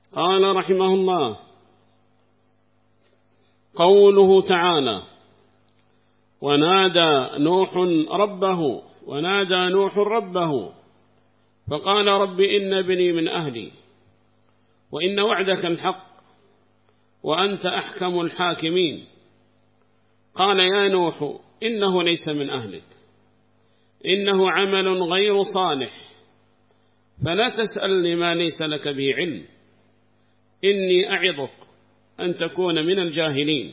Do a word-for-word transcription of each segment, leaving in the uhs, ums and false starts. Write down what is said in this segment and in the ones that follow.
قال رحمه الله: قوله تعالى: ونادى نوح ربه ونادى نوح ربه فقال رب إن ابني من أهلي وإن وعدك الحق وأنت أحكم الحاكمين. قال: يا نوح إنه ليس من أهلك، إنه عمل غير صالح، فلا تسألني ما ليس لك به علم، إني أعظك أن تكون من الجاهلين.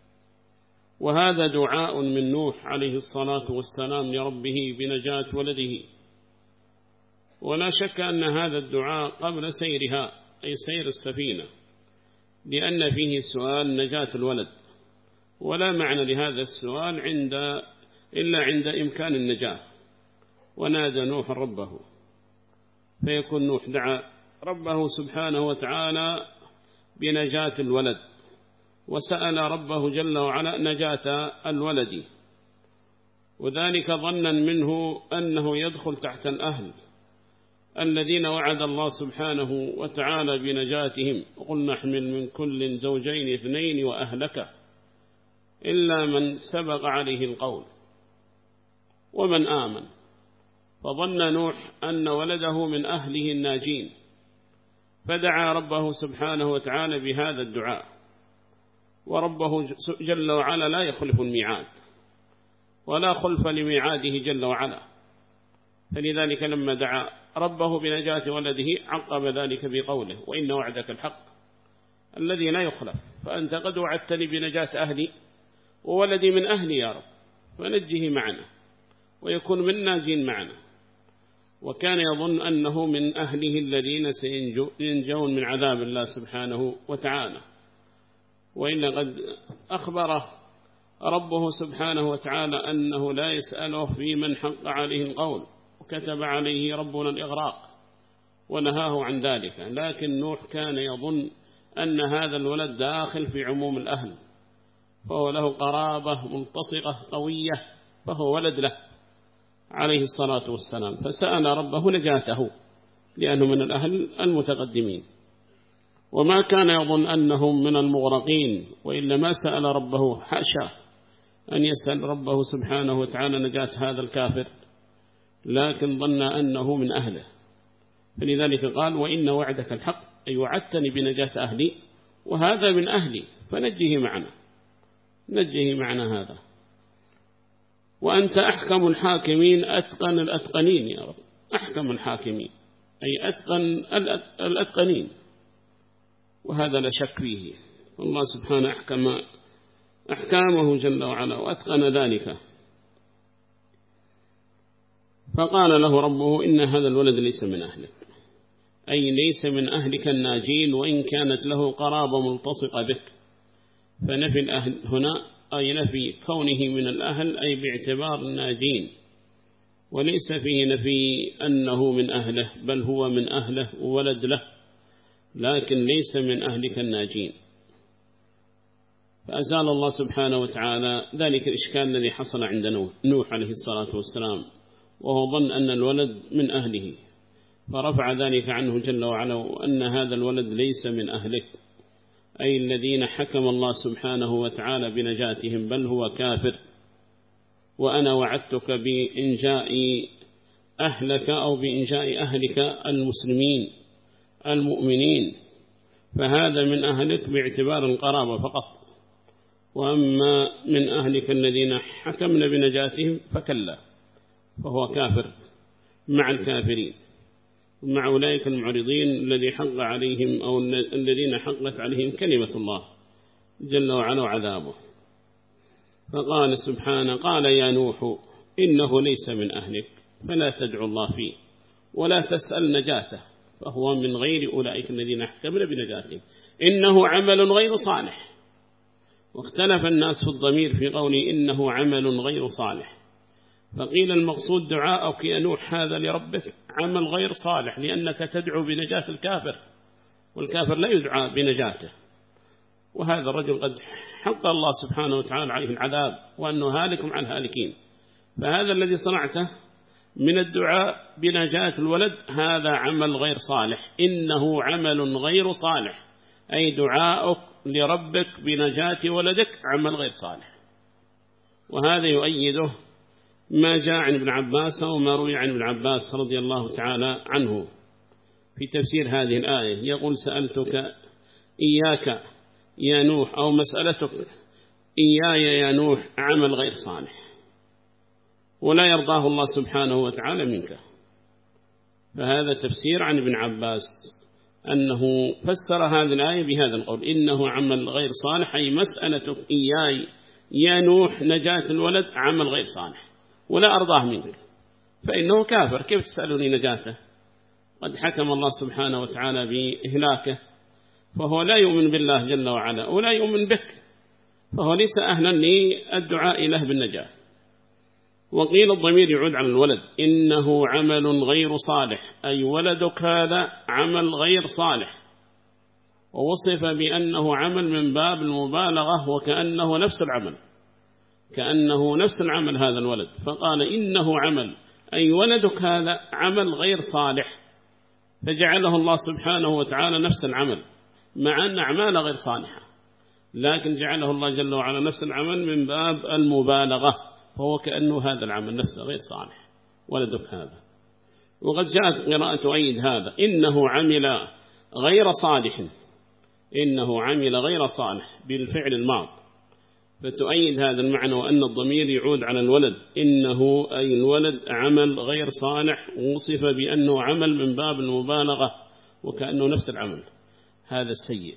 وهذا دعاء من نوح عليه الصلاة والسلام لربه بنجاة ولده، ولا شك أن هذا الدعاء قبل سيرها أي سير السفينة، لأن فيه سؤال نجاة الولد، ولا معنى لهذا السؤال عند إلا عند إمكان النجاة. ونادى نوح ربه، فيكون نوح دعا ربه سبحانه وتعالى بنجاة الولد، وسأل ربه جل وعلا نجاة الولد، وذلك ظنا منه أنه يدخل تحت الأهل الذين وعد الله سبحانه وتعالى بنجاتهم: وقلنا احمل من كل زوجين اثنين وأهلك إلا من سبق عليه القول ومن آمن. فظن نوح أن ولده من أهله الناجين، فدعا ربه سبحانه وتعالى بهذا الدعاء، وربه جل وعلا لا يخلف الميعاد ولا خلف لميعاده جل وعلا، فلذلك لما دعا ربه بنجاة ولده عقب ذلك بقوله: وإن وعدك الحق الذي لا يخلف، فأنت قد وعدتني بنجاة أهلي وولدي من أهلي يا رب، فنجه معنا ويكون من ناجين معنا. وكان يظن أنه من أهله الذين سينجون من عذاب الله سبحانه وتعالى، وإن قد أخبره ربه سبحانه وتعالى أنه لا يسأله في من حق عليه القول، وكتب عليه ربنا الإغراق ونهاه عن ذلك. لكن نوح كان يظن أن هذا الولد داخل في عموم الأهل، فهو له قرابة ملتصقة قوية، فهو ولد له عليه الصلاة والسلام، فسأل ربه نجاته لأنه من الأهل المتقدمين، وما كان يظن أنهم من المغرقين، وإلا ما سأل ربه، حاشا أن يسأل ربه سبحانه وتعالى نجاة هذا الكافر، لكن ظن أنه من أهله، فلذلك قال: وإن وعدك الحق، أي وعدتني بنجاة أهلي وهذا من أهلي، فنجه معنا نجه معنا هذا. وأنت أحكم الحاكمين، أتقن الأتقنين يا رب، أحكم الحاكمين أي أتقن الأتقنين، وهذا لا شك فيه، الله سبحانه أحكم أحكامه جل وعلا وأتقن ذلك. فقال له ربه: إن هذا الولد ليس من أهلك، أي ليس من أهلك الناجين، وإن كانت له قرابة ملتصقة بك. فنفي الأهل هنا أي نفي كونه من الأهل، أي باعتبار الناجين، وليس فيه نفي أنه من أهله، بل هو من أهله وولد له، لكن ليس من أهلك الناجين. فأزال الله سبحانه وتعالى ذلك الإشكال الذي حصل عند نوح عليه الصلاة والسلام، وهو ظن أن الولد من أهله، فرفع ذلك عنه جل وعلا، وأن هذا الولد ليس من أهلك، أي الذين حكم الله سبحانه وتعالى بنجاتهم، بل هو كافر. وأنا وعدتك بإنجاء أهلك أو بإنجاء أهلك المسلمين المؤمنين، فهذا من أهلك باعتبار القرابة فقط، وأما من أهلك الذين حكمنا بنجاتهم فكلا، فهو كافر مع الكافرين، مع أولئك المعرضين الذي حق عليهم أو الذين حقت عليهم كلمة الله جل وعلا وعذابه. فقال سبحانه: قال يا نوح إنه ليس من أهلك فلا تدعو الله فيه ولا تسأل نجاته، فهو من غير أولئك الذين حكمنا بنجاتهم، إنه عمل غير صالح. واختلف الناس في الضمير في قوله إنه عمل غير صالح، فقيل المقصود دعاءك يا نوح هذا لربك عمل غير صالح، لأنك تدعو بنجاة الكافر، والكافر لا يدعى بنجاته، وهذا الرجل قد حق الله سبحانه وتعالى عليه العذاب، وأنه هالك مع الهالكين، فهذا الذي صنعته من الدعاء بنجاة الولد هذا عمل غير صالح، إنه عمل غير صالح، أي دعاؤك لربك بنجاة ولدك عمل غير صالح. وهذا يؤيده ما جاء عن ابن عباس وما روي عن ابن عباس رضي الله تعالى عنه في تفسير هذه الآية، يقول سألتك إياك يا نوح، أو مسألتك إياي يا نوح عمل غير صالح ولا يرضاه الله سبحانه وتعالى منك. فهذا تفسير عن ابن عباس أنه فسر هذه الآية بهذا القول، إنه عمل غير صالح، أي مسألتك إياي يا نوح نجاة الولد عمل غير صالح ولا أرضاه منك، فإنه كافر، كيف تسألني نجاته؟ قد حكم الله سبحانه وتعالى بإهلاكه، فهو لا يؤمن بالله جل وعلا ولا يؤمن بك، فهو ليس أهلا للدعاء له بالنجاة. وقيل الضمير يعود على الولد، إنه عمل غير صالح، أي ولدك هذا عمل غير صالح، ووصف بأنه عمل من باب المبالغة وكأنه نفس العمل، كأنه نفس العمل هذا الولد، فقال إنه عمل أي ولدك هذا عمل غير صالح، فجعله الله سبحانه وتعالى نفس العمل مع أن أعمال غير صالحة، لكن جعله الله جل وعلا نفس العمل من باب المبالغة، فهو كأنه هذا العمل نفسه غير صالح ولدك هذا. وقد جاءت قراءة تؤيد هذا، إنه عمل غير صالح، إنه عمل غير صالح بالفعل الماضي، فتؤيد هذا المعنى، وأن الضمير يعود على الولد، إنه أي الولد عمل غير صالح، وصف بأنه عمل من باب المبالغة وكأنه نفس العمل هذا السيء.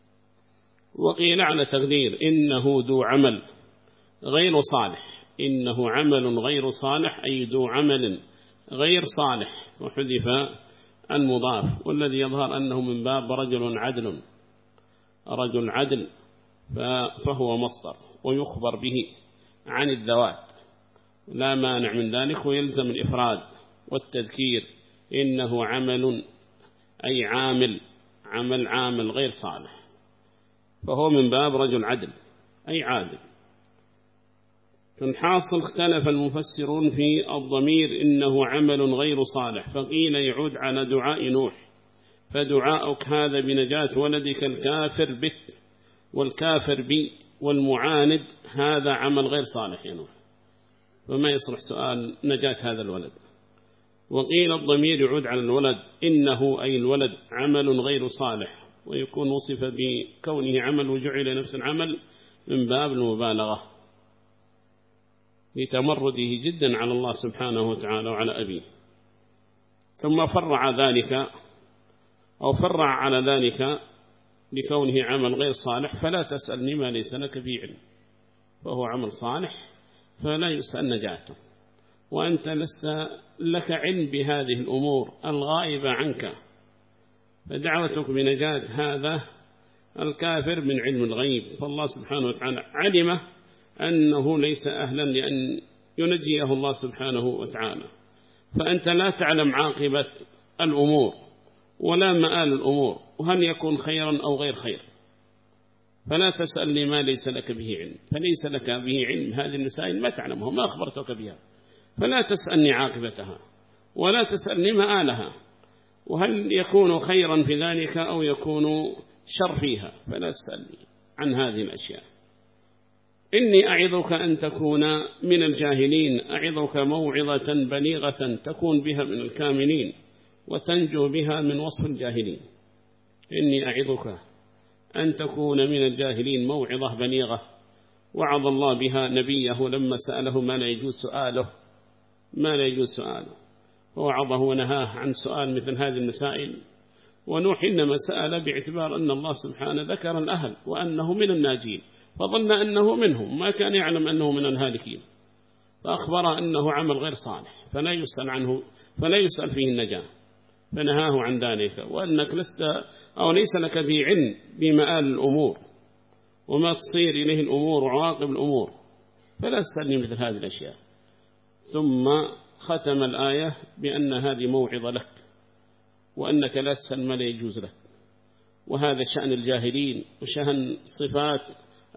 وقيل على تقدير إنه ذو عمل غير صالح، إنه عمل غير صالح أي ذو عمل غير صالح، وحذف المضاف، والذي يظهر أنه من باب رجل عدل، رجل عدل فهو مصدر ويخبر به عن الذوات، لا مانع من ذلك، ويلزم الإفراد والتذكير، إنه عمل أي عامل، عمل عامل غير صالح، فهو من باب رجل عدل أي عادل. فالحاصل اختلف المفسرون في الضمير إنه عمل غير صالح، فقيل يعود على دعاء نوح، فدعاؤك هذا بنجاة ولدك الكافر بك والكافر بي والمعاند هذا عمل غير صالح يا نوح، وما يصلح سؤال نجاة هذا الولد. وقيل الضمير يعود على الولد، إنه أي الولد عمل غير صالح، ويكون وصف بكونه عمل وجعل نفس العمل من باب المبالغة لتمرده جدا على الله سبحانه وتعالى وعلى أبيه. ثم فرع ذلك أو فرع على ذلك لكونه عمل غير صالح، فلا تسألني ما ليس لك به علم، فهو عمل صالح فلا يسأل نجاته، وأنت لست لك علم بهذه الأمور الغائبة عنك، فدعوتك بنجاة هذا الكافر من علم الغيب، فالله سبحانه وتعالى علم أنه ليس أهلا لأن ينجيه الله سبحانه وتعالى، فأنت لا تعلم عاقبة الأمور ولا مآل الأمور، وهل يكون خيرا أو غير خير، فلا تسألني ما ليس لك به علم، فليس لك به علم هذه المسائل ما تعلمها ما أخبرتك بها، فلا تسألني عاقبتها ولا تسألني مآلها، وهل يكون خيرا في ذلك أو يكون شر فيها، فلا تسألني عن هذه الأشياء. إني أعظك أن تكون من الجاهلين، أعظك موعظة بليغة تكون بها من الكاملين وتنجو بها من وصف الجاهلين. إني أعظك أن تكون من الجاهلين، موعظة بليغة وعظ الله بها نبيه لما سأله ما لا يجوز سؤاله ما لا يجوز سؤاله ووعظه ونهاه عن سؤال مثل هذه المسائل. ونوح إنما سأل باعتبار أن الله سبحانه ذكر الأهل وأنه من الناجين، فظن أنه منهم، ما كان يعلم أنه من الهالكين، فأخبر أنه عمل غير صالح فلا يسأل عنه فلا يسأل فيه النجاة، فنهاه عن ذلك، وأنك لست أو ليس لك به علم بمآل الأمور وما تصير إليه الأمور وعواقب الأمور، فلا تسألني مثل هذه الأشياء. ثم ختم الآية بأن هذه موعظة لك، وأنك لا تسأل ما لا يجوز لك، وهذا شأن الجاهلين وشأن صفات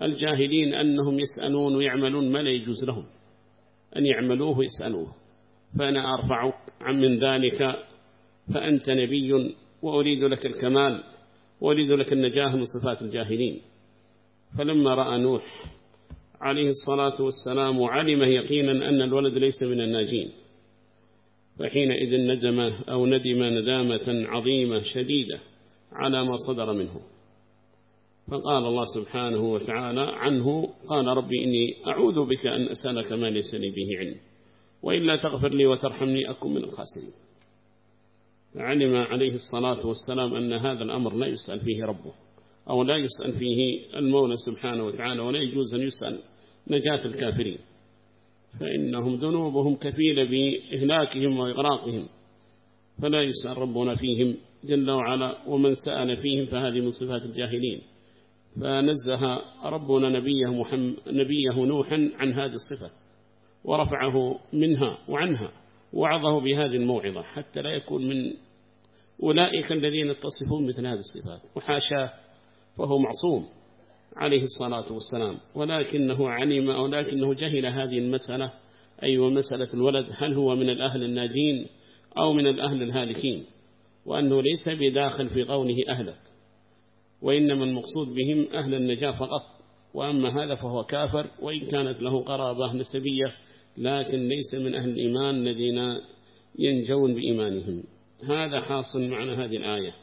الجاهلين أنهم يسألون ويعملون ما لا يجوز لهم أن يعملوه ويسألوه، فأنا أرفعك عن من ذلك، فأنت نبي وأريد لك الكمال وأريد لك النجاة من صفات الجاهلين. فلما رأى نوح عليه الصلاة والسلام وعلم يقينا أن الولد ليس من الناجين، فحينئذ ندم أو ندم ندامة عظيمة شديدة على ما صدر منه. فقال الله سبحانه وتعالى عنه قال ربي إني أعوذ بك أن أسألك ما ليس لي به علم، وإلا تغفر لي وترحمني أكن من الخاسرين. فعلم عليه الصلاة والسلام أن هذا الأمر لا يسأل فيه ربه، أو لا يسأل فيه المولى سبحانه وتعالى، ولا يجوز أن يسأل نجاة الكافرين، فإنهم ذنوبهم كفيلة بإهلاكهم وإغراقهم، فلا يسأل ربنا فيهم جل وعلا، ومن سأل فيهم فهذه من صفات الجاهلين. فنزه ربنا نبيه, محمد نبيه نوحا عن هذه الصفة ورفعه منها وعنها، وعظه بهذه الموعظة حتى لا يكون من أولئك الذين يتصفون مثل هذه الصفات، وحاشاه، فهو معصوم عليه الصلاة والسلام. ولكنه علم أو لكنه جهل هذه المسألة، أي أيوة مسألة الولد، هل هو من الأهل الناجين أو من الأهل الهالكين، وأنه ليس بداخل في قوله أهلك، وإنما المقصود بهم أهل النجاة فقط. وأما هذا فهو كافر، وإن كانت له قرابة نسبية، لكن ليس من أهل الإيمان الذين ينجون بإيمانهم. هذا حاصل معنا هذه الآية.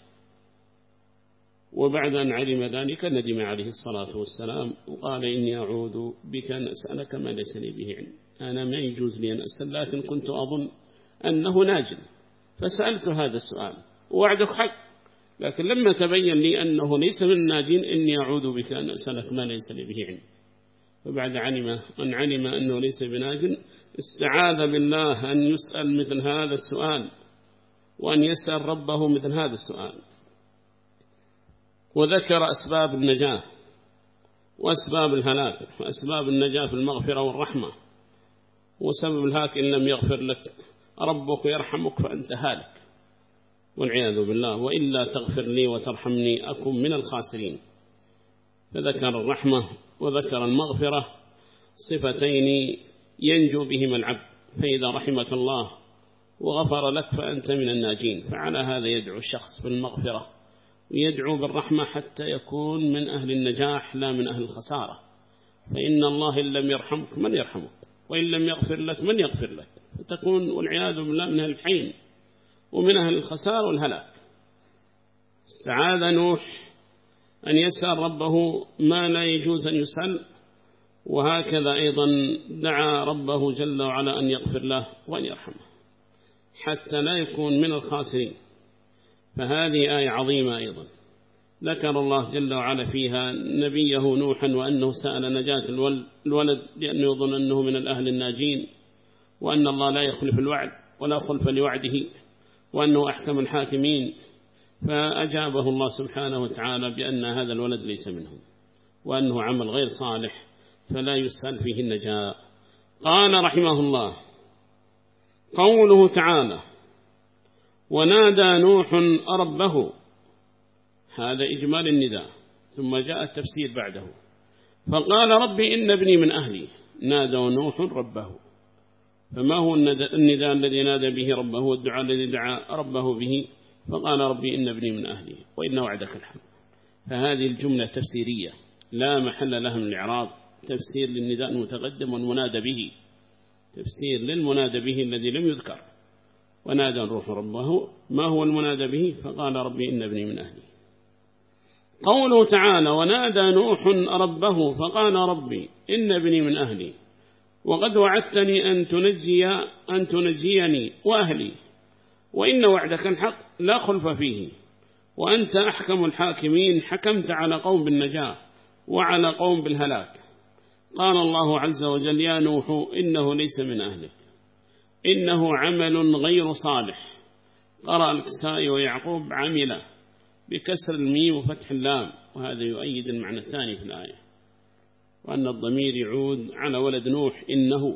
وبعد أن علم ذلك ندم عليه الصلاة والسلام وقال إني أعوذ بك أن أسألك ما ليس لي به علم. أنا ما يجوز لي أن أسأل، لكن كنت أظن أنه ناجل فسألت هذا السؤال، ووعدك حق، لكن لما تبين لي أنه ليس من الناجين إني أعوذ بك أن أسألك ما ليس لي به علم. فبعد علم أن علم أنه ليس بناجل استعاذ بالله أن يسأل مثل هذا السؤال، وأن يسأل ربه مثل هذا السؤال. وذكر أسباب النجاة وأسباب الهلاك، وأسباب النجاة في المغفرة والرحمة، وسبب الهلاك إن لم يغفر لك ربك يرحمك فأنت هالك والعياذ بالله، وإلا تغفر لي وترحمني أكن من الخاسرين. فذكر الرحمة وذكر المغفرة، صفتين ينجو بهما العبد، فإذا رحمك الله وغفر لك فأنت من الناجين. فعلى هذا يدعو الشخص بالمغفرة ويدعو بالرحمة حتى يكون من أهل النجاح لا من أهل الخسارة. فإن الله إن لم يرحمك من يرحمك، وإن لم يغفر لك من يغفر لك، فتكون والعياذ بالله من أهل الحين ومن أهل الخسار والهلاك. استعاذ نوح أن يسأل ربه ما لا يجوز أن يسأل، وهكذا أيضا دعا ربه جل وعلا أن يغفر له وأن يرحمه حتى لا يكون من الخاسرين. فهذه آية عظيمة أيضا ذكر الله جل وعلا فيها نبيه نوحا، وأنه سأل نجاة الولد لأنه يظن أنه من الأهل الناجين، وأن الله لا يخلف الوعد ولا خلف لوعده، وأنه أحكم الحاكمين. فأجابه الله سبحانه وتعالى بأن هذا الولد ليس منهم، وأنه عمل غير صالح فلا يسأل فيه النجاة. قال رحمه الله قوله تعالى ونادى نوح ربه، هذا إجمال النداء، ثم جاء التفسير بعده. فقال ربي إن ابني من أهلي، نادى نوح ربه. فما هو النداء الذي نادى به ربه والدعاء الذي دعا ربه به؟ فقال ربي إن ابني من أهلي وإن وعدك الحق. فهذه الجملة تفسيرية لا محل لها من الإعراب، تفسير للنداء المتقدم والمنادى به، تفسير للمنادى به الذي لم يذكر. ونادى نوح ربه، ما هو المنادى به؟ فقال ربي إن ابني من أهلي. قوله تعالى ونادى نوح ربه فقال ربي إن ابني من أهلي وقد وعدتني أن تنجي أن تنجيني وأهلي، وإن وعدك الحق لا خلف فيه، وأنت أحكم الحاكمين، حكمت على قوم بالنجاة وعلى قوم بالهلاك. قال الله عز وجل يا نوح إنه ليس من أهلك، إنه عمل غير صالح. قرأ الكسائي ويعقوب عمل بكسر الميم وفتح اللام، وهذا يؤيد المعنى الثاني في الآية، وأن الضمير يعود على ولد نوح إنه.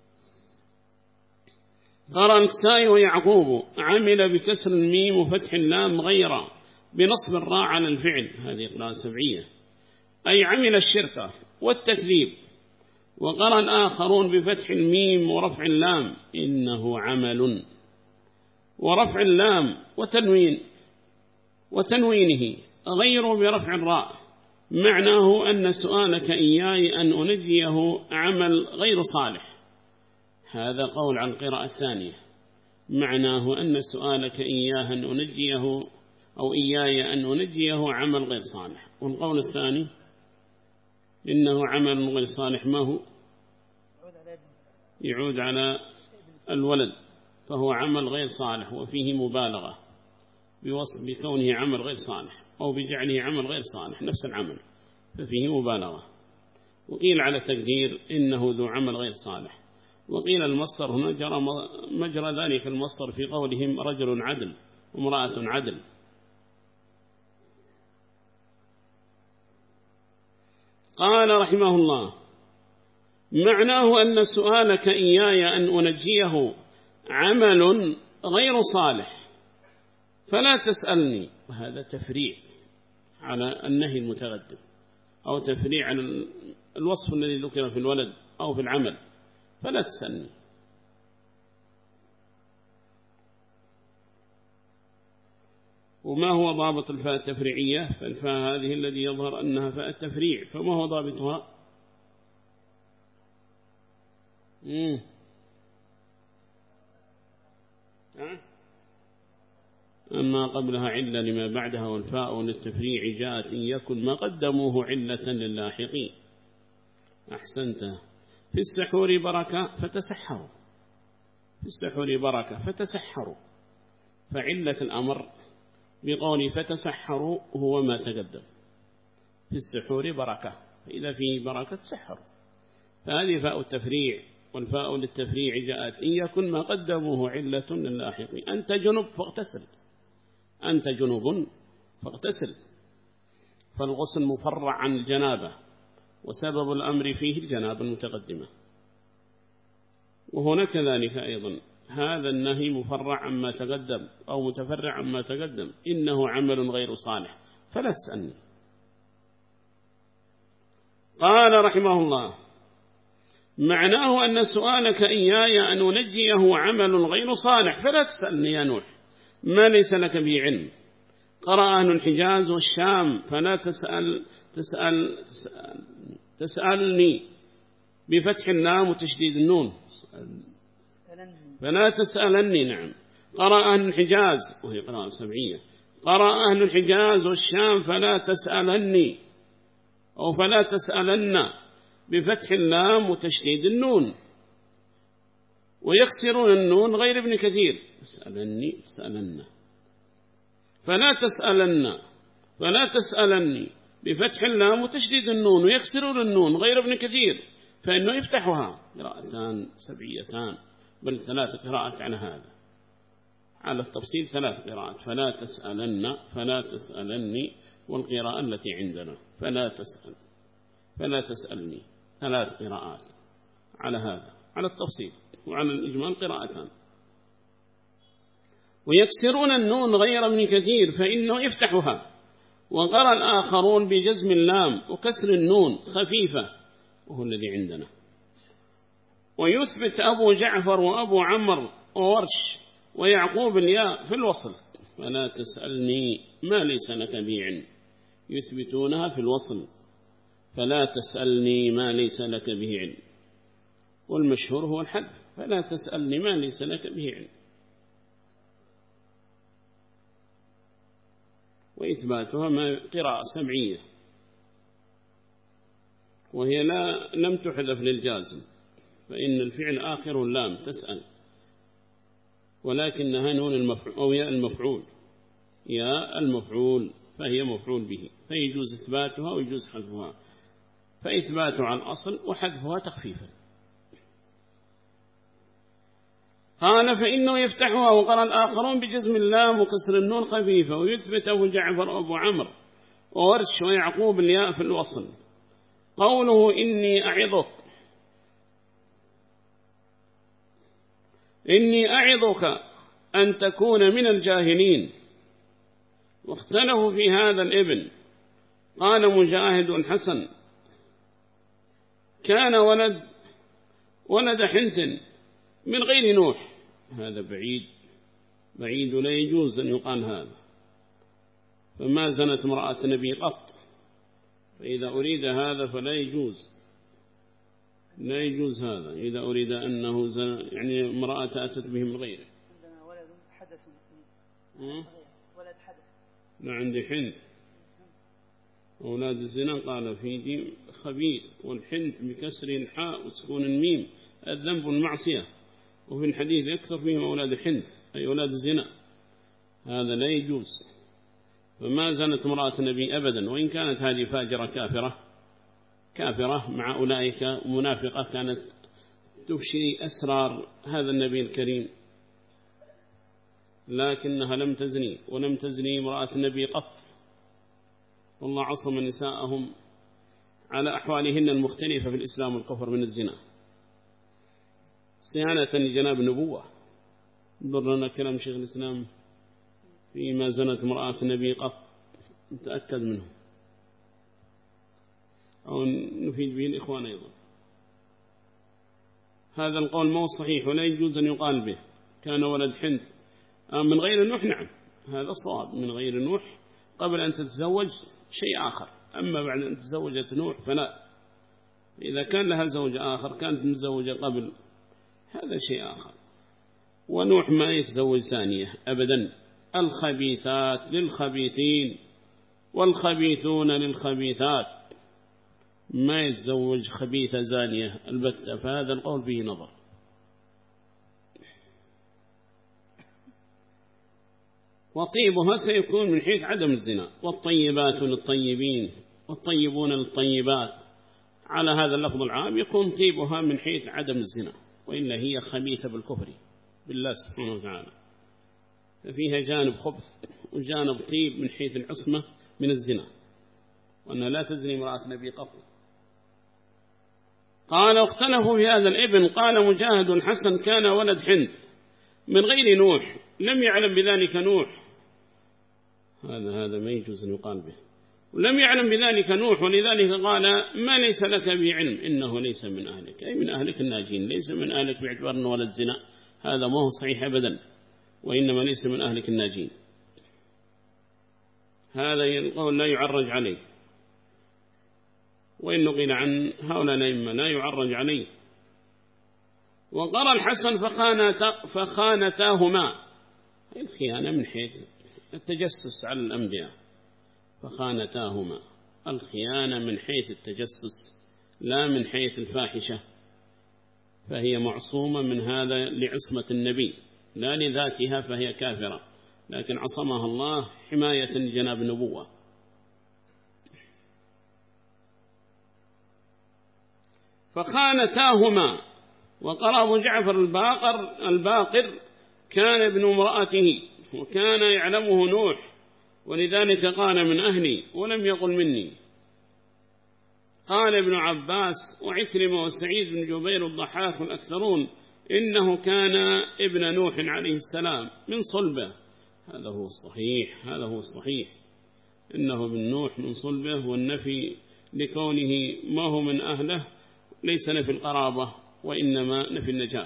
قرأ الكسائي ويعقوب عمل بكسر الميم وفتح اللام غير بنصب الراء على الفعل، هذه قراءة سبعية، أي عمل الشرك والتكذيب وقرأ الآخرون بفتح الميم ورفع اللام إنه عمل، ورفع اللام وتنوين وتنوينه غير برفع الراء، معناه أن سؤالك إياي أن أنجيه عمل غير صالح. هذا قول عن القراءة الثانية، معناه أن سؤالك إياه أن أنجيه أو إياي أن أنجيه عمل غير صالح. والقول الثاني إنه عمل غير صالح، ما هو؟ يعود على الولد، فهو عمل غير صالح وفيه مبالغة بوصف بكونه عمل غير صالح أو بجعله عمل غير صالح نفس العمل، ففيه مبالغة. وقيل على تقدير إنه ذو عمل غير صالح. وقيل المصدر هنا جرى مجرى ذلك المصدر في قولهم رجل عدل وامرأة عدل. قال رحمه الله معناه أن سؤالك إياي أن أنجيه عمل غير صالح فلا تسألني. وهذا تفريع على النهي المتقدم، أو تفريع على الوصف الذي ذكر في الولد أو في العمل، فلا تسألني. وما هو ضابط الفاء التفريعية؟ فالفاء هذه الذي يظهر أنها فاء التفريع، فما هو ضابطها؟ مم. أه؟ أما قبلها علة لما بعدها، والفاء للتفريع جاءت إن يكن ما قدموه علة للاحقين. أحسنت. في السحور بركة فتسحروا، في السحور بركة فتسحروا، فعلة الأمر بقول فتسحروا هو ما تقدم. في السحور بركة، فإذا فيه بركة تسحروا، فهذه فاء التفريع. والفاء للتفريع جاءت إن يكن ما قدموه علة للاحقين. أنت جنب فاغتسل، أنت جنوب فاغتسل، فالغسل مفرع عن الجنابة، وسبب الأمر فيه الجنابة المتقدمة. وهنا كذلك أيضا هذا النهي مفرع عما تقدم أو متفرع عما تقدم، إنه عمل غير صالح فلا تسألني. قال رحمه الله معناه أن سؤالك إياي أن أنجيه عمل غير صالح فلا تسألني يا نوح ما ليس لك به علم. قرأ أهل الحجاز والشام فلا تسأل تسأل تسأل تسألني بفتح اللام وتشديد النون، فلا تسألني. نعم. قرأ أهل الحجاز وهي قراءة سبعية، قرأ أهل الحجاز والشام فلا تسألني أو فلا تسألن بفتح اللام وتشديد النون، ويكسرون النون غير ابن كثير. تسألني تسألن، فلا تسألن فلا تسألني بفتح اللام وتشديد النون ويكسرون النون غير ابن كثير، فإنه يفتحها. قراءتان سبعيتان، بل ثلاث قراءات على هذا، على التفصيل ثلاث قراءات. فلا تسألن فلا تسألني، والقراءة التي عندنا فلا تسأل فلا تسألني، ثلاث قراءات على هذا، على التفصيل وعلى الإجمال قراءتان. ويكسرون النون غير ابن كثير فإنه يفتحها. وقرأ الآخرون بجزم اللام وكسر النون خفيفة، وهو الذي عندنا. ويثبت أبو جعفر وأبو عمرو وورش ويعقوب الياء في الوصل، فلا تسألني ما ليس لك به علم. يثبتونها في الوصل، فلا تسألني ما ليس لك به علم. والمشهور هو الحذف، فلا تسألني ما ليس لك به علم. وإثباتها ما قراءة سمعية، وهي لا لم تحذف للجازم، فإن الفعل آخر اللام تسأل، ولكنها نون المفعول أو ياء المفعول، ياء المفعول فهي مفعول به، فيجوز إثباتها ويجوز حذفها، فإثباتها على الأصل وحذفها تخفيفا. قال فإنه يفتحها. وقرأ الآخرون بجزم اللام وكسر النون خفيفة. ويثبت أبو جعفر وأبو عمرو وورش ويعقوب الياء في الوصل. قوله إني أعظك، إني أعظك أن تكون من الجاهلين. واختلفوا في هذا الابن. قال مجاهد الحسن كان ولد ولد حنث من غير نوح، هذا بعيد بعيد لا يجوز أن يقال هذا. فما زنت امرأة نبي قط، فإذا أريد هذا فلا يجوز، لا يجوز هذا إذا أريد أنه زن يعني امرأة أتت به من غيره. عندنا ولد حدث ولد حدث لا عندي حنث أولاد الزنا قال في دي خبيث، والحنث بكسر الحاء وسكون الميم الذنب المعصية، وفي الحديث يكثر فيهم أولاد الحنث أي أولاد الزنا، هذا لا يجوز. فما زنت امرأة النبي أبدا، وإن كانت هذه فاجرة كافرة كافرة مع أولئك منافقة كانت تفشي أسرار هذا النبي الكريم، لكنها لم تزني ولم تزني امرأة النبي قط، والله عصم نساءهم على أحوالهن المختلفة في الإسلام والكفر من الزنا صيانة لجناب النبوة. ضرنا كلام شيخ الإسلام فيما زنت امرأة النبي قط، نتأكد منه أو نفيد به الإخوان أيضا. هذا القول ما هو صحيح ولا يجوز أن يقال به كان ولد حنث من غير نوح، نعم هذا صواب، من غير نوح قبل أن تتزوج شيء آخر، أما بعد أن تزوجت نوح فلا، إذا كان لها زوج آخر كانت متزوجة قبل هذا شيء آخر. ونوح ما يتزوج ثانية أبدا، الخبيثات للخبيثين والخبيثون للخبيثات، ما يتزوج خبيثة زانية البتة، فهذا القول به نظر. وطيبها سيكون من حيث عدم الزنا، والطيبات للطيبين والطيبون للطيبات، على هذا اللفظ العام يكون طيبها من حيث عدم الزنا، وإلا هي خبيثة بالكفر بالله سبحانه وتعالى، ففيها جانب خبث وجانب طيب من حيث العصمة من الزنا، وأنها لا تزني امرأة نبي قط. قال اختلفوا في هذا الابن، قال مجاهد الحسن كان ولد حنث من غير نوح، لم يعلم بذلك نوح، هذا هذا ما يجوز أن يقال به، ولم يعلم بذلك نوح، ولذلك قال ما ليس لك بعلم إنه ليس من أهلك، أي من أهلك الناجين، ليس من أهلك باعتبار أنه ولد زنا، هذا ما هو صحيح أبدا، وإنما ليس من أهلك الناجين، هذا القول لا يعرج عليه، وإن قيل عن هؤلاء الأئمة لا يعرج عليه. وقال الحسن فخانتا فخانتاهما، الخيانة من حيث التجسس على الأنبياء، فخانتاهما الخيانة من حيث التجسس لا من حيث الفاحشة، فهي معصومة من هذا لعصمة النبي لا لذاتها، فهي كافرة لكن عصمها الله حماية لجناب النبوة. فخانتاهما. وقال أبو جعفر الباقر الباقر كان ابن امرأته وكان يعلمه نوح، ولذلك قال من أهلي ولم يقل مني. قال ابن عباس وعكرمة وسعيد بن جبير الضحاك والأكثرون إنه كان ابن نوح عليه السلام من صلبه، هذا هو الصحيح، هذا هو الصحيح إنه ابن نوح من صلبه، والنفي لكونه ما هو من أهله ليس نفي القرابة وإنما نفي النجاة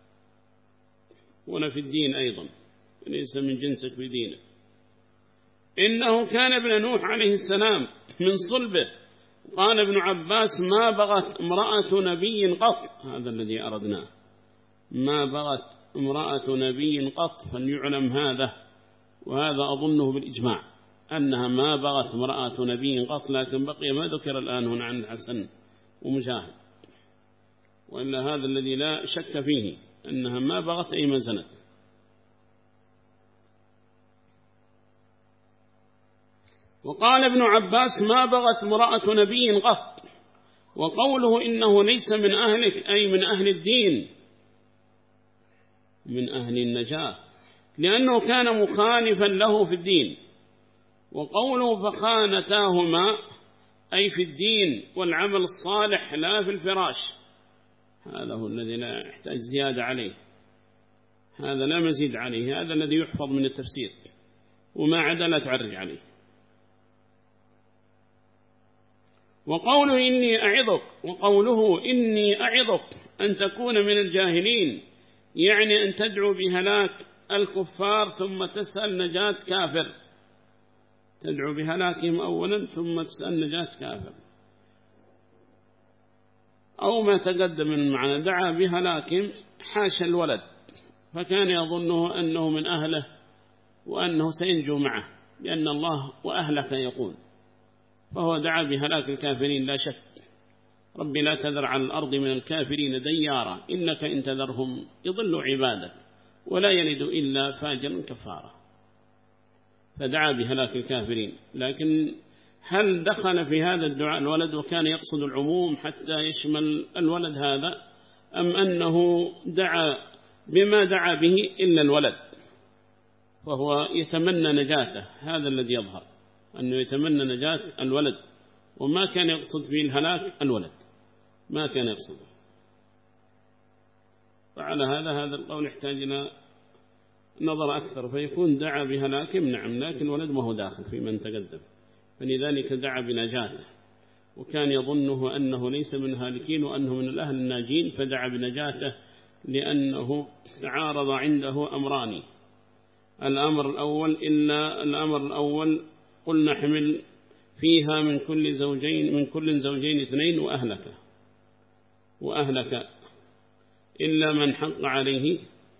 ونفي الدين أيضا، ليس من جنسك بدينك. إنه كان ابن نوح عليه السلام من صلبه. قال ابن عباس ما بغت امرأة نبي قط، هذا الذي أردناه، ما بغت امرأة نبي قط، فليعلم هذا، وهذا أظنه بالإجماع أنها ما بغت امرأة نبي قط، لكن بقي ما ذكر الآن هنا عن الحسن ومجاهد، وإلا هذا الذي لا شك فيه أنها ما بغت أي ما زنت. وقال ابن عباس ما بغت امرأة نبي قط، وقوله إنه ليس من أهلك أي من أهل الدين من أهل النجاة، لأنه كان مخالفا له في الدين. وقوله فخانتاهما أي في الدين والعمل الصالح لا في الفراش، هذا هو الذي لا يحتاج زيادة عليه، هذا لا مزيد عليه، هذا الذي يحفظ من التفسير، وما عدا لا تعرج عليه. وقوله إني أعظك وقوله إني أعظك أن تكون من الجاهلين يعني أن تدعو بهلاك الكفار ثم تسأل نجاة كافر، تدعو بهلاكهم أولا ثم تسأل نجاة كافر، أو ما تقدم من معنى دعا بهلاكهم حاش الولد فكان يظنه أنه من أهله وأنه سينجو معه لأن الله وأهلك يقول، فهو دعا بهلاك الكافرين لا شك. ربي لا تذر على الأرض من الكافرين ديارا إنك إن تذرهم يضلوا عبادك ولا يلد إلا فاجرا كفارا، فدعا بهلاك الكافرين. لكن هل دخل في هذا الدعاء الولد وكان يقصد العموم حتى يشمل الولد هذا، أم أنه دعا بما دعا به إلا الولد وهو يتمنى نجاته؟ هذا الذي يظهر أنه يتمنى نجاة الولد وما كان يقصد فيه الهلاك الولد، ما كان يقصده. فعلى هذا هذا القول يحتاج إلى نظر أكثر، فيكون دعا بهلاكهم نعم، لكن الولد ما هو داخل في من تقدم، فلذلك دعا بنجاته وكان يظنه أنه ليس من هالكين وأنه من الأهل الناجين، فدعا بنجاته لأنه تعارض عنده أمران. الأمر الأول إلا الأمر الأول قل نحمل فيها من كل زوجين من كل زوجين اثنين وأهلك وأهلك إلا من حق عليه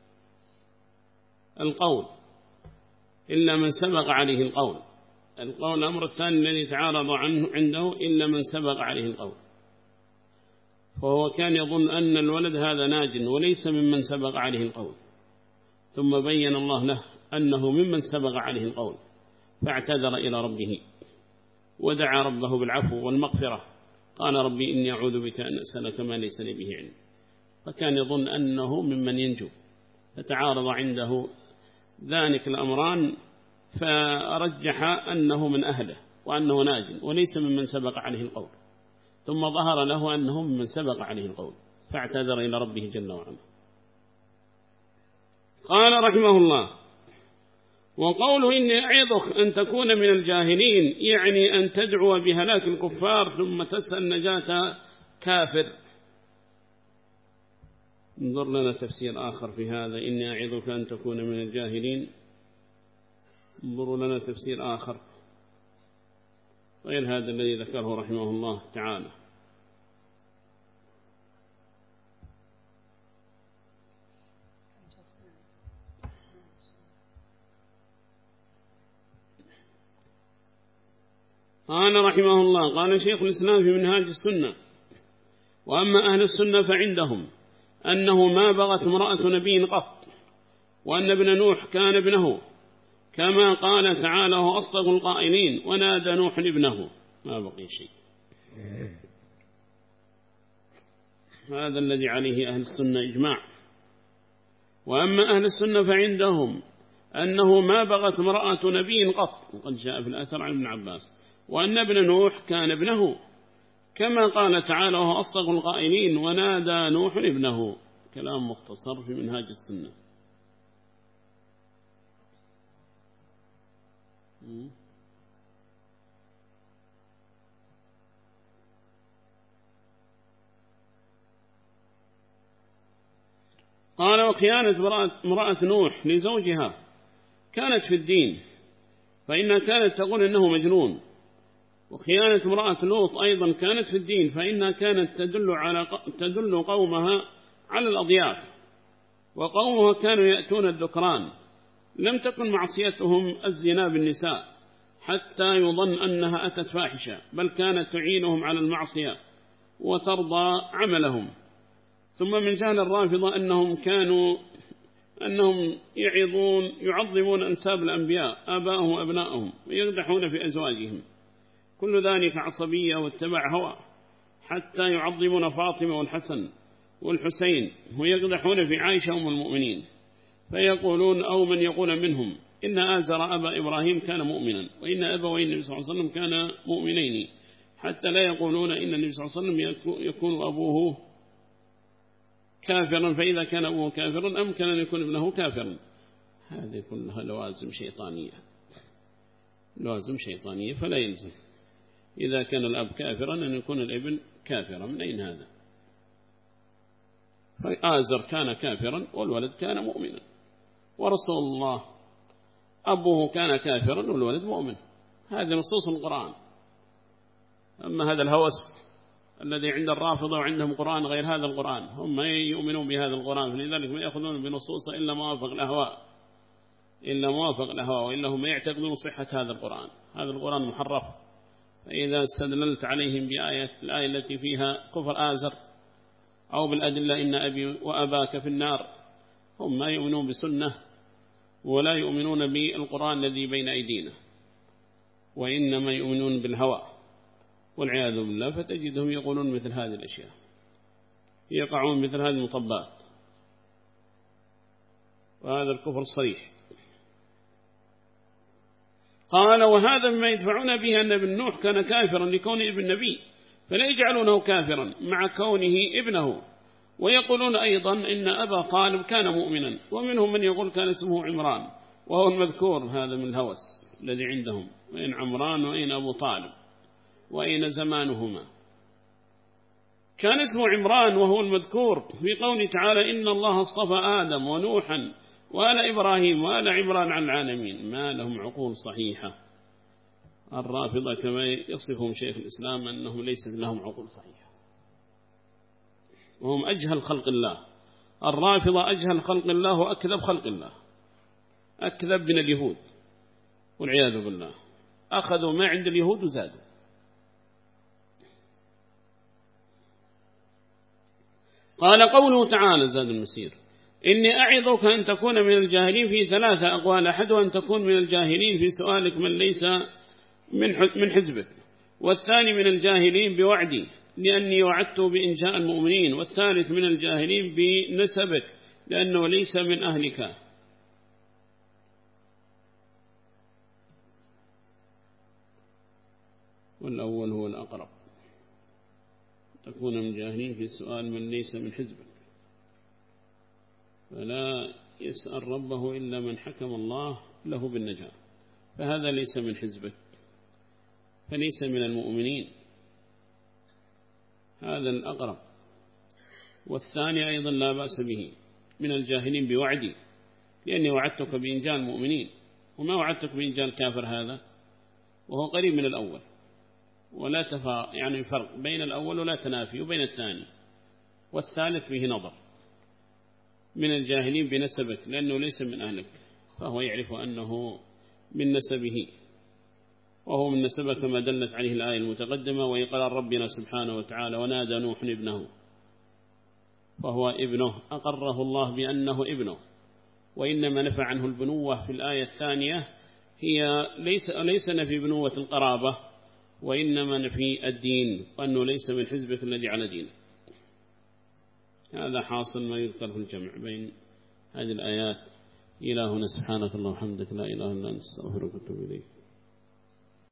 القول إلا من سبق عليه القول. القول الأمر الثاني الذي تعارض عنه عنده إلا من سبق عليه القول، فهو كان يظن أن الولد هذا ناج وليس ممن سبق عليه القول، ثم بين الله له أنه ممن سبق عليه القول فاعتذر إلى ربه ودعا ربه بالعفو والمغفرة، قال ربي إني أعوذ بك أن أسألك ما ليس لي به علم، فكان يظن أنه ممن ينجو، فتعارض عنده ذلك الأمران فرجح أنه من أهله وأنه ناج وليس ممن سبق عليه القول، ثم ظهر له أنه ممن سبق عليه القول فاعتذر إلى ربه جل وعلا. قال رحمه الله وقوله إني أعظك أن تكون من الجاهلين يعني أن تدعو بهلاك الكفار ثم تسأل نجاة كافر. انظر لنا تفسير آخر في هذا إني أعظك أن تكون من الجاهلين، انظروا لنا تفسير آخر غير هذا الذي ذكره رحمه الله تعالى. قال رحمه الله قال شيخ الإسلام في منهاج السنة وأما أهل السنة فعندهم أنه ما بغت امرأة نبي قط، وأن ابن نوح كان ابنه كما قال تعالى وأصدق القائلين ونادى نوح ابنه، ما بقي شيء. هذا الذي عليه أهل السنة إجماع. وأما أهل السنة فعندهم أنه ما بغت امرأة نبي قط، وقد جاء في الأثر عن ابن عباس، وأن ابن نوح كان ابنه كما قال تعالى وهو أصدق القائلين ونادى نوح ابنه. كلام مختصر في منهاج السنة. قال وخيانة امرأة نوح لزوجها كانت في الدين، فإنها كانت تقول إنه مجنون. وخيانة امرأة لوط أيضا كانت في الدين، فإنها كانت تدل, على تدل قومها على الأضياف، وقومها كانوا يأتون الذكران، لم تكن معصيتهم الزنا بالنساء حتى يظن أنها أتت فاحشة، بل كانت تعينهم على المعصية وترضى عملهم. ثم من جهل الرافضة أنهم كانوا أنهم يعظون يعظمون أنساب الأنبياء آباءهم وأبنائهم ويقدحون في أزواجهم، كل ذلك عصبية واتباع هوى، حتى يعظمون فاطمة والحسن والحسين ويقدحون في عائشة أم المؤمنين، فيقولون أو من يقول منهم إن آزر أبا إبراهيم كان مؤمنا وإن أبوين النبي صلى الله عليه وسلم كان مؤمنين، حتى لا يقولون إن النبي صلى الله عليه وسلم يكون أبوه كافرا، فإذا كان أبوه كافرا أمكن أن يكون ابنه كافرا. هذه كلها لوازم شيطانية، لوازم شيطانية فلا يلزم. إذا كان الأب كافرا أن يكون الابن كافرا. من أين هذا؟ فآزر كان كافرا والولد كان مؤمنا، ورسول الله أبوه كان كافرا والولد مؤمن. هذه نصوص القرآن. أما هذا الهوس الذي عند الرافضة وعندهم قرآن غير هذا القرآن، هم يؤمنون بهذا القرآن، فلذلك ما يأخذون بنصوص إلا موافق الأهواء إلا موافق الأهواء وإلا هم يعتقدون صحة هذا القرآن. هذا القرآن محرف. فإذا استدللت عليهم بآية الآية التي فيها كفر آزر أو بالأدلة إن أبي وأباك في النار، هم ما يؤمنون بسنة ولا يؤمنون بالقرآن الذي بين أيدينا، وإنما يؤمنون بالهوى والعياذ بالله. فتجدهم يقولون مثل هذه الأشياء، يقعون مثل هذه المطبات، وهذا الكفر الصريح. قال وهذا مما يدفعون به أن ابن نوح كان كافرا لكونه ابن نبي، فلا يجعلونه كافرا مع كونه ابنه. ويقولون أيضا إن أبا طالب كان مؤمنا، ومنهم من يقول كان اسمه عمران وهو المذكور. هذا من الهوس الذي عندهم. وإن عمران وإن أبو طالب وأين زمانهما؟ كان اسمه عمران وهو المذكور في قوله تعالى إن الله اصطفى آدم ونوحا وآل إبراهيم وآل عمران على العالمين. ما لهم عقول صحيحة. الرافضة كما يصفهم شيخ الإسلام أنهم ليست لهم عقول صحيحة، وهم أجهل خلق الله. الرافضة أجهل خلق الله وأكذب خلق الله، أكذب من اليهود والعياذ بالله. أخذوا ما عند اليهود وزادوا. قال قوله تعالى زاد المسير إني أعظك أن تكون من الجاهلين في ثلاثة أقوال. أحدها أن تكون من الجاهلين في سؤالك من ليس من حزبك، والثاني من الجاهلين بوعدي لأني وعدت بإنجاء المؤمنين، والثالث من الجاهلين بنسبك لأنه ليس من أهلك. والأول هو الأقرب، تكون من الجاهلين في سؤال من ليس من حزبك، فلا يسأل ربه إلا من حكم الله له بالنجاة، فهذا ليس من حزبك فليس من المؤمنين، هذا الأقرب. والثاني أيضا لا بأس به من الجاهلين بوعدي لأني وعدتك بإنجاء المؤمنين، وما وعدتك بإنجاء الكافر هذا وهو قريب من الأول، ولا تفا يعني فرق بين الأول ولا تنافي وبين الثاني. والثالث فيه نظر من الجاهلين بنسبك لأنه ليس من أهلك، فهو يعرف أنه من نسبه وهو من نسبه كما دلت عليه الآية المتقدمة. ويقال ربنا سبحانه وتعالى ونادى نوح ابنه، فهو ابنه، أقره الله بأنه ابنه. وإنما نفى عنه البنوة في الآية الثانية هي ليس, ليس نفي بنوة القرابة، وإنما نفي الدين، وأنه ليس من حزبك الذي على دينه. هذا حاصل ما يذكر في الجمع بين هذه الآيات. إلهنا سبحانك اللهم وبحمدك لا إله إلا أنت أستغفرك وأتوب إليك.